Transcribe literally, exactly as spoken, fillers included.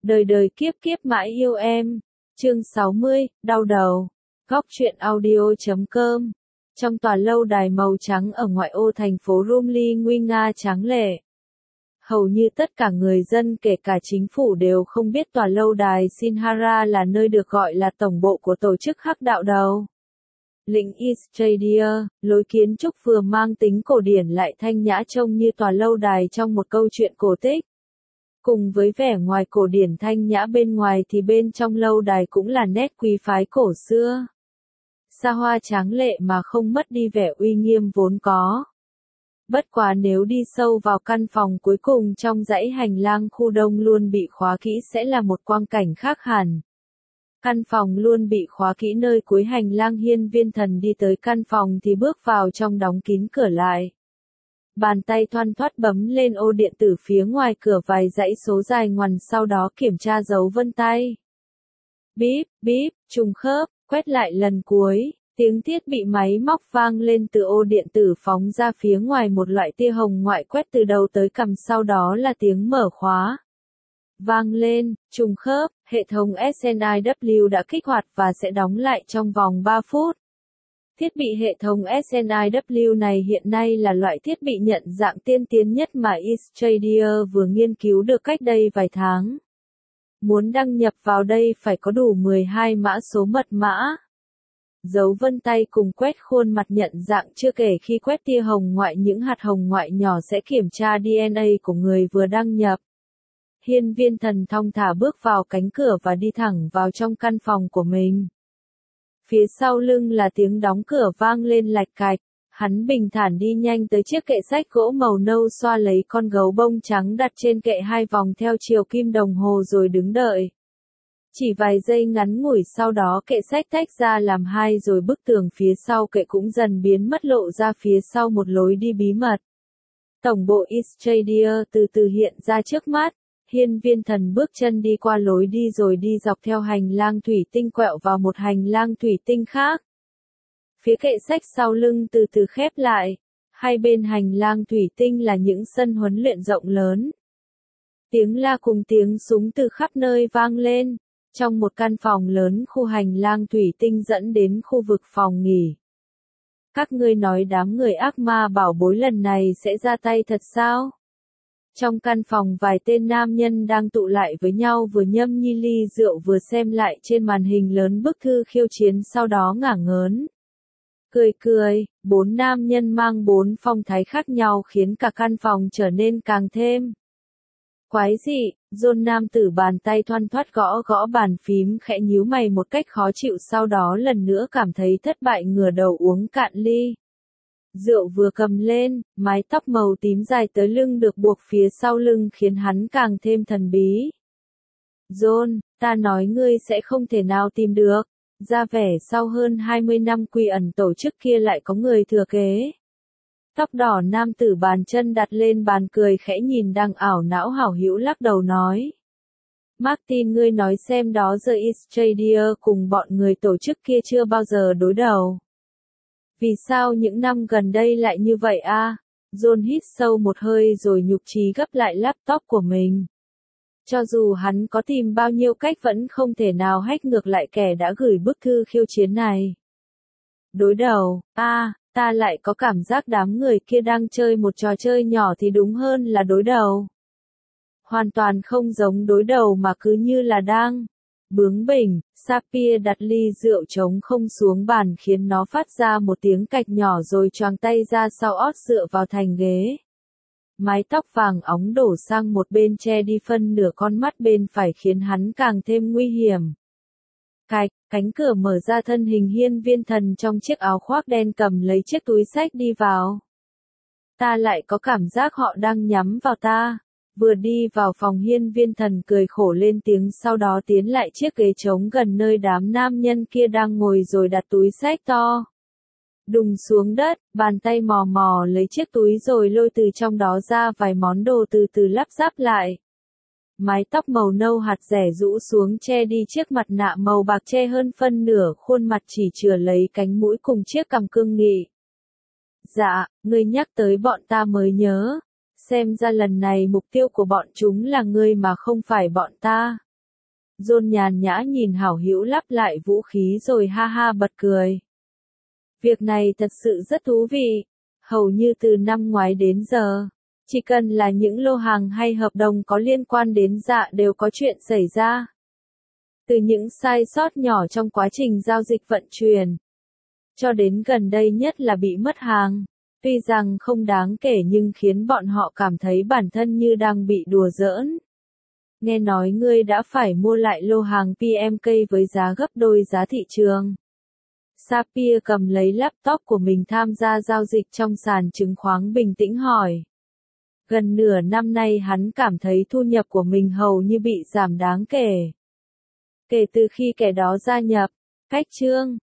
Đời đời kiếp kiếp mãi yêu em. Chương sáu mươi, đau đầu. Góc truyện audio chấm com. Trong tòa lâu đài màu trắng ở ngoại ô thành phố Rumli nguy nga tráng lệ. Hầu như tất cả người dân kể cả chính phủ đều không biết tòa lâu đài Sinhara là nơi được gọi là tổng bộ của tổ chức Hắc đạo đầu. Lĩnh Istradia, lối kiến trúc vừa mang tính cổ điển lại thanh nhã trông như tòa lâu đài trong một câu chuyện cổ tích. Cùng với vẻ ngoài cổ điển thanh nhã bên ngoài thì bên trong lâu đài cũng là nét quý phái cổ xưa. Xa hoa tráng lệ mà không mất đi vẻ uy nghiêm vốn có. Bất quá nếu đi sâu vào căn phòng cuối cùng trong dãy hành lang khu đông luôn bị khóa kỹ sẽ là một quang cảnh khác hẳn. Căn phòng luôn bị khóa kỹ, nơi cuối hành lang Hiên Viên Thần đi tới căn phòng thì bước vào trong đóng kín cửa lại. Bàn tay thoăn thoắt bấm lên ô điện tử phía ngoài cửa vài dãy số dài ngoằn, sau đó kiểm tra dấu vân tay. Bíp, bíp, trùng khớp, quét lại lần cuối, tiếng thiết bị máy móc vang lên từ ô điện tử phóng ra phía ngoài một loại tia hồng ngoại quét từ đầu tới cằm, sau đó là tiếng mở khóa. Vang lên, trùng khớp, hệ thống ét en i vê đã kích hoạt và sẽ đóng lại trong vòng ba phút. Thiết bị hệ thống ét en i vê này hiện nay là loại thiết bị nhận dạng tiên tiến nhất mà Istradia vừa nghiên cứu được cách đây vài tháng. Muốn đăng nhập vào đây phải có đủ mười hai mã số mật mã. Dấu vân tay cùng quét khuôn mặt nhận dạng, chưa kể khi quét tia hồng ngoại, những hạt hồng ngoại nhỏ sẽ kiểm tra đê en a của người vừa đăng nhập. Hiên Viên Thần thong thả bước vào cánh cửa và đi thẳng vào trong căn phòng của mình. Phía sau lưng là tiếng đóng cửa vang lên lạch cạch, hắn bình thản đi nhanh tới chiếc kệ sách gỗ màu nâu, xoa lấy con gấu bông trắng đặt trên kệ hai vòng theo chiều kim đồng hồ rồi đứng đợi. Chỉ vài giây ngắn ngủi sau đó kệ sách tách ra làm hai rồi bức tường phía sau kệ cũng dần biến mất, lộ ra phía sau một lối đi bí mật. Tổng bộ Istradia từ từ hiện ra trước mắt. Hiên Viên Thần bước chân đi qua lối đi rồi đi dọc theo hành lang thủy tinh quẹo vào một hành lang thủy tinh khác. Phía kệ sách sau lưng từ từ khép lại. Hai bên hành lang thủy tinh là những sân huấn luyện rộng lớn. Tiếng la cùng tiếng súng từ khắp nơi vang lên. Trong một căn phòng lớn, khu hành lang thủy tinh dẫn đến khu vực phòng nghỉ. Các ngươi nói đám người ác ma bảo bối lần này sẽ ra tay thật sao? Trong căn phòng vài tên nam nhân đang tụ lại với nhau, vừa nhâm nhi ly rượu vừa xem lại trên màn hình lớn bức thư khiêu chiến, sau đó ngả ngớn. Cười cười, bốn nam nhân mang bốn phong thái khác nhau khiến cả căn phòng trở nên càng thêm quái dị. John nam tử bàn tay thoăn thoắt gõ gõ bàn phím, khẽ nhíu mày một cách khó chịu, sau đó lần nữa cảm thấy thất bại, ngửa đầu uống cạn ly. Rượu vừa cầm lên, mái tóc màu tím dài tới lưng được buộc phía sau lưng khiến hắn càng thêm thần bí. John, ta nói ngươi sẽ không thể nào tìm được. Ra vẻ sau hơn hai mươi năm quy ẩn tổ chức kia lại có người thừa kế. Tóc đỏ nam tử bàn chân đặt lên bàn, cười khẽ nhìn đang ảo não hảo hữu, lắc đầu nói. Martin, ngươi nói xem đó giờ Istradia cùng bọn người tổ chức kia chưa bao giờ đối đầu. Vì sao những năm gần đây lại như vậy a? À? John hít sâu một hơi rồi nhục trí gấp lại laptop của mình. Cho dù hắn có tìm bao nhiêu cách vẫn không thể nào hack ngược lại kẻ đã gửi bức thư khiêu chiến này. Đối đầu, a, à, ta lại có cảm giác đám người kia đang chơi một trò chơi nhỏ thì đúng hơn là đối đầu. Hoàn toàn không giống đối đầu mà cứ như là đang bướng bỉnh. Sapphire đặt ly rượu trống không xuống bàn khiến nó phát ra một tiếng cạch nhỏ rồi choàng tay ra sau ót dựa vào thành ghế. Mái tóc vàng óng đổ sang một bên che đi phân nửa con mắt bên phải khiến hắn càng thêm nguy hiểm. Cạch, cánh cửa mở ra, thân hình Hiên Viên Thần trong chiếc áo khoác đen cầm lấy chiếc túi xách đi vào. Ta lại có cảm giác họ đang nhắm vào ta. Vừa đi vào phòng, Hiên Viên Thần cười khổ lên tiếng, sau đó tiến lại chiếc ghế trống gần nơi đám nam nhân kia đang ngồi rồi đặt túi xách to đùng xuống đất, bàn tay mò mò lấy chiếc túi rồi lôi từ trong đó ra vài món đồ, từ từ lắp ráp lại. Mái tóc màu nâu hạt rẻ rũ xuống che đi chiếc mặt nạ màu bạc che hơn phân nửa khuôn mặt, chỉ chừa lấy cánh mũi cùng chiếc cằm cương nghị. Dạ, ngươi nhắc tới bọn ta mới nhớ. Xem ra lần này mục tiêu của bọn chúng là ngươi mà không phải bọn ta. John nhàn nhã nhìn hảo hữu lắp lại vũ khí rồi ha ha bật cười. Việc này thật sự rất thú vị. Hầu như từ năm ngoái đến giờ, chỉ cần là những lô hàng hay hợp đồng có liên quan đến dạ đều có chuyện xảy ra. Từ những sai sót nhỏ trong quá trình giao dịch vận chuyển, cho đến gần đây nhất là bị mất hàng. Tuy rằng không đáng kể nhưng khiến bọn họ cảm thấy bản thân như đang bị đùa giỡn. Nghe nói ngươi đã phải mua lại lô hàng pê em ca với giá gấp đôi giá thị trường. Sapir cầm lấy laptop của mình tham gia giao dịch trong sàn chứng khoán bình tĩnh hỏi. Gần nửa năm nay hắn cảm thấy thu nhập của mình hầu như bị giảm đáng kể. Kể từ khi kẻ đó gia nhập, cách chương